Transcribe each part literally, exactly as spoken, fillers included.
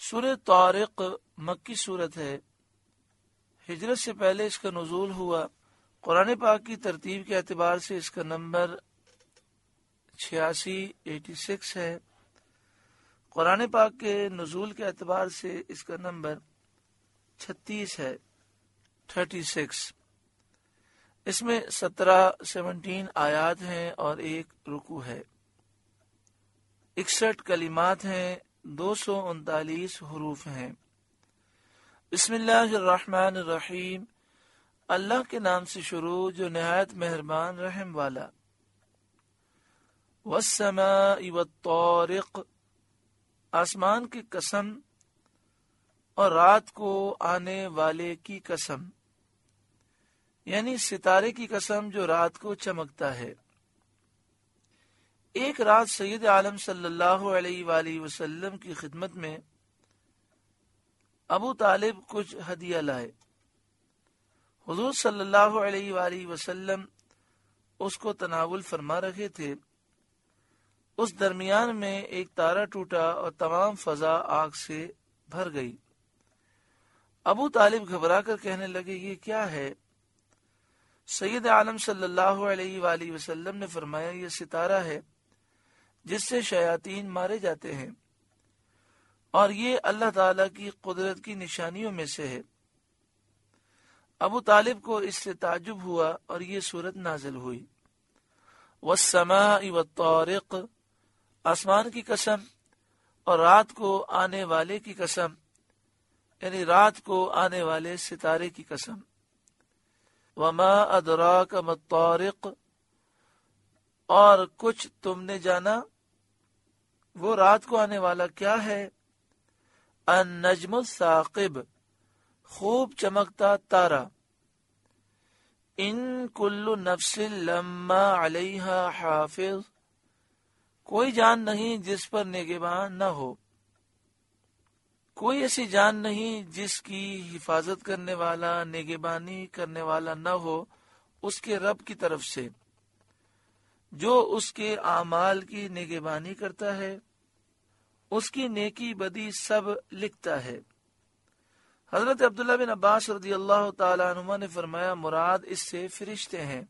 سورہ طارق مکی صورت ہے، ہجرت سے پہلے اس کا نزول ہوا۔ قرآن پاک کی ترتیب کے اعتبار سے اس کا نمبر چھیاسی ایٹی سکس ہے۔ قرآن پاک کے نزول کے اعتبار سے اس کا نمبر چھتیس ہے، تھرٹی سکس۔ اس میں سترہ سیونٹین آیات ہیں اور ایک رکوع ہے، اکسٹھ کلمات ہیں، دو سو انتالیس حروف ہیں۔ بسم اللہ الرحمن الرحیم، اللہ کے نام سے شروع جو نہایت مہربان رحم والا۔ والسماء والطارق، آسمان کی قسم اور رات کو آنے والے کی قسم، یعنی ستارے کی قسم جو رات کو چمکتا ہے۔ ایک رات سید عالم صلی اللہ علیہ وآلہ وسلم کی خدمت میں ابو طالب کچھ ہدیہ لائے۔ حضور صلی اللہ علیہ وآلہ وسلم اس کو تناول فرما رہے تھے۔ اس درمیان میں ایک تارا ٹوٹا اور تمام فضا آگ سے بھر گئی۔ ابو طالب گھبرا کر کہنے لگے، یہ کیا ہے؟ سید عالم صلی اللہ علیہ وآلہ وسلم نے فرمایا، یہ ستارہ ہے جس سے شیاطین مارے جاتے ہیں، اور یہ اللہ تعالی کی قدرت کی نشانیوں میں سے ہے۔ ابو طالب کو اس سے تعجب ہوا اور یہ سورت نازل ہوئی، والسماء والطارق، آسمان کی قسم اور رات کو آنے والے کی قسم، یعنی رات کو آنے والے ستارے کی قسم۔ وما ادراک ما الطارق، اور کچھ تم نے جانا وہ رات کو آنے والا کیا ہے؟ النجم الثاقب، خوب چمکتا تارا۔ ان کل نفس لما علیہا حافظ، کوئی جان نہیں جس پر نگہبان نہ ہو، کوئی ایسی جان نہیں جس کی حفاظت کرنے والا، نگہبانی کرنے والا نہ ہو اس کے رب کی طرف سے، جو اس کے اعمال کی نگہبانی کرتا ہے، اس کی نیکی بدی سب لکھتا ہے۔ حضرت عبداللہ بن عباس رضی اللہ تعالی عنہما نے فرمایا، مراد اس سے فرشتے ہیں۔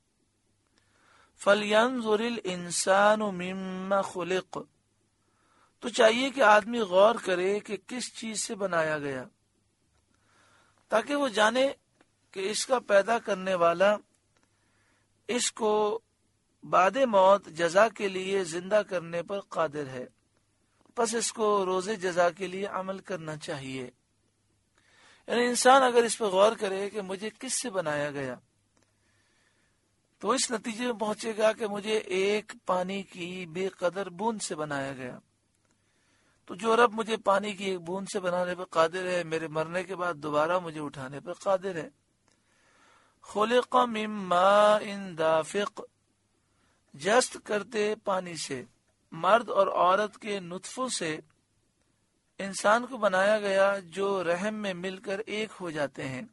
فَلْيَنظُرِ الْإِنسَانُ مِمَّا خُلِقَ، تو چاہیے کہ آدمی غور کرے کہ کس چیز سے بنایا گیا، تاکہ وہ جانے کہ اس کا پیدا کرنے والا اس کو بعد موت جزا کے لیے زندہ کرنے پر قادر ہے، پس اس کو روز جزا کے لیے عمل کرنا چاہیے۔ یعنی انسان اگر اس پر غور کرے کہ مجھے کس سے بنایا گیا، تو اس نتیجے میں پہنچے گا کہ مجھے ایک پانی کی بے قدر بوند سے بنایا گیا۔ تو جو رب مجھے پانی کی ایک بوند سے بنانے پر قادر ہے، میرے مرنے کے بعد دوبارہ مجھے اٹھانے پر قادر ہے۔ خلق من ماء دافق، جست کرتے پانی سے، مرد اور عورت کے نطفوں سے انسان کو بنایا گیا جو رحم میں مل کر ایک ہو جاتے ہیں۔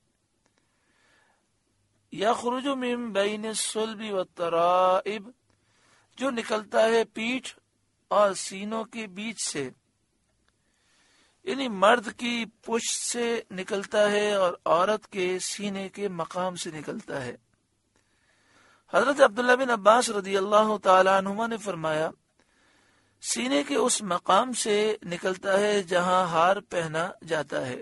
یخرج من بین الصلب والترائب، جو نکلتا ہے پیٹھ اور سینوں کے بیچ سے، یعنی مرد کی پشت سے نکلتا ہے اور عورت کے سینے کے مقام سے نکلتا ہے۔ حضرت عبداللہ بن عباس رضی اللہ تعالی عنہما نے فرمایا، سینے کے اس مقام سے نکلتا ہے جہاں ہار پہنا جاتا ہے۔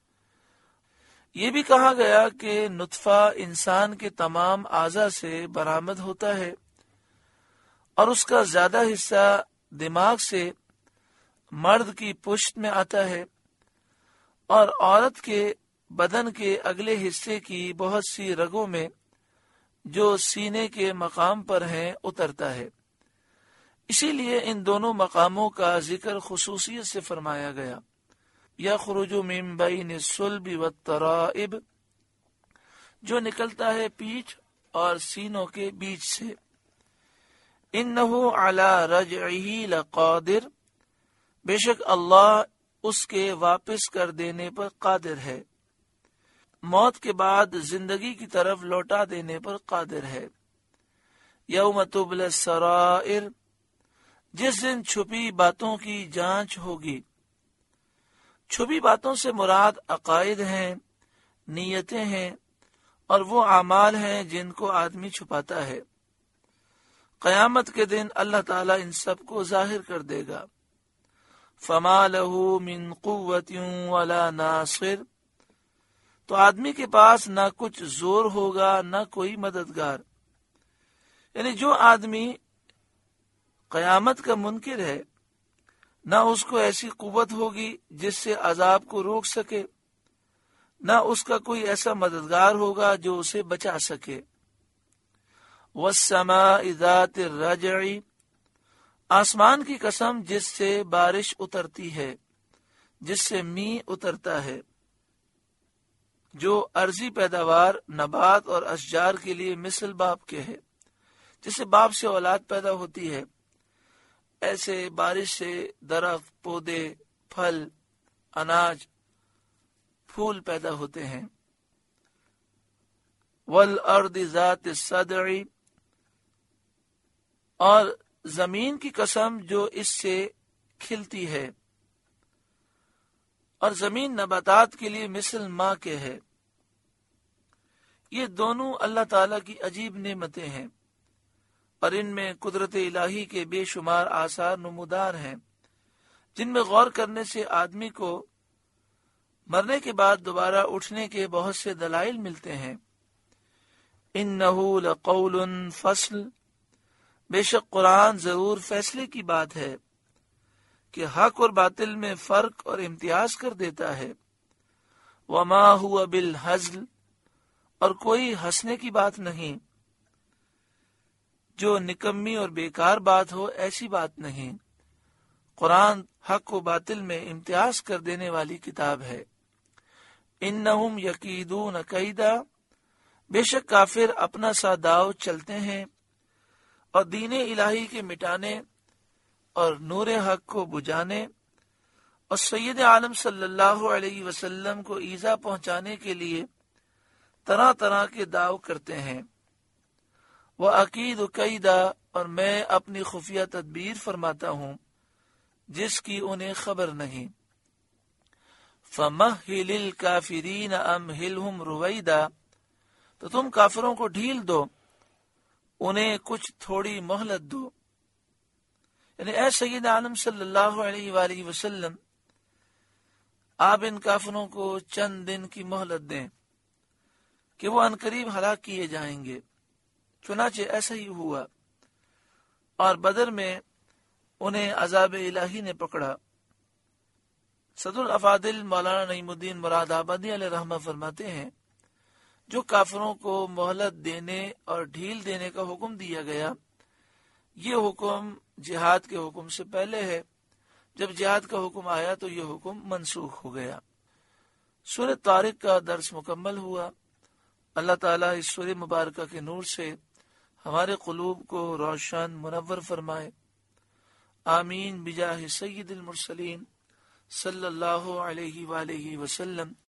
یہ بھی کہا گیا کہ نطفہ انسان کے تمام اعضاء سے برآمد ہوتا ہے، اور اس کا زیادہ حصہ دماغ سے مرد کی پشت میں آتا ہے، اور عورت کے بدن کے اگلے حصے کی بہت سی رگوں میں جو سینے کے مقام پر ہیں اترتا ہے۔ اسی لیے ان دونوں مقاموں کا ذکر خصوصیت سے فرمایا گیا۔ یخرج من بین الصلب والترائب، جو نکلتا ہے پیٹھ اور سینوں کے بیچ سے۔ انہ علی رجعہ لقادر، بے شک اللہ اس کے واپس کر دینے پر قادر ہے، موت کے بعد زندگی کی طرف لوٹا دینے پر قادر ہے۔ یوم تبلی السرائر، جس دن چھپی باتوں کی جانچ ہوگی۔ چھپی باتوں سے مراد عقائد ہیں، نیتیں ہیں اور وہ اعمال ہیں جن کو آدمی چھپاتا ہے۔ قیامت کے دن اللہ تعالیٰ ان سب کو ظاہر کر دے گا۔ فما لہ من قوت ولا ناصر، تو آدمی کے پاس نہ کچھ زور ہوگا نہ کوئی مددگار۔ یعنی جو آدمی قیامت کا منکر ہے، نہ اس کو ایسی قوت ہوگی جس سے عذاب کو روک سکے، نہ اس کا کوئی ایسا مددگار ہوگا جو اسے بچا سکے۔ والسماء ذات الرجع، آسمان کی قسم جس سے بارش اترتی ہے، جس سے می اترتا ہے، جو ارضی پیداوار نبات اور اشجار کے لیے مثل باپ کے ہے۔ جسے باپ سے اولاد پیدا ہوتی ہے، ایسے بارش سے درخت، پودے، پھل، اناج، پھول پیدا ہوتے ہیں۔ والارض ذات الصدع، اور زمین کی قسم جو اس سے کھلتی ہے، اور زمین نباتات کے لیے مثل ماں کے ہے۔ یہ دونوں اللہ تعالی کی عجیب نعمتیں ہیں، اور ان میں قدرت الہی کے بے شمار آثار نمودار ہیں، جن میں غور کرنے سے آدمی کو مرنے کے بعد دوبارہ اٹھنے کے بہت سے دلائل ملتے ہیں۔ انہ لقول فصل، بے شک قرآن ضرور فیصلے کی بات ہے کہ حق اور باطل میں فرق اور امتیاز کر دیتا ہے۔ وما ہوا بالہزل، اور کوئی ہنسنے کی بات نہیں، جو نکمی اور بیکار بات ہو ایسی بات نہیں۔ قرآن حق و باطل میں امتیاز کر دینے والی کتاب ہے۔ انہم یکیدون کیدا، بے شک کافر اپنا سا داؤ چلتے ہیں، اور دین الہی کے مٹانے اور نور حق کو بجھانے اور سید عالم صلی اللہ علیہ وسلم کو ایذا پہنچانے کے لیے طرح طرح کے داؤ کرتے ہیں۔ وَأَكِيدُ كَيْدًا، اور میں اپنی خفیہ تدبیر فرماتا ہوں جس کی انہیں خبر نہیں۔ فَمَهِّلِ الْكَافِرِينَ أَمْهِلْهُمْ رُوَيْدًا، تو تم کافروں کو ڈھیل دو، انہیں کچھ تھوڑی مہلت دو۔ یعنی اے سید عالم صلی اللہ علیہ وآلہ وسلم، آپ ان کافروں کو چند دن کی مہلت دیں کہ وہ عنقریب ہلاک کیے جائیں گے۔ چنانچہ ایسا ہی ہوا، اور بدر میں انہیں عذاب الہی نے پکڑا۔ صدر الافاضل مولانا نعیم الدین مراد آبادی علیہ رحمہ فرماتے ہیں، جو کافروں کو مہلت دینے اور ڈھیل دینے کا حکم دیا گیا، یہ حکم جہاد کے حکم سے پہلے ہے۔ جب جہاد کا حکم آیا تو یہ حکم منسوخ ہو گیا۔ سورہ طارق کا درس مکمل ہوا۔ اللہ تعالیٰ اس سورہ مبارکہ کے نور سے ہمارے قلوب کو روشن منور فرمائے۔ آمین بجاہ سید المرسلین صلی اللہ علیہ وآلہ وسلم۔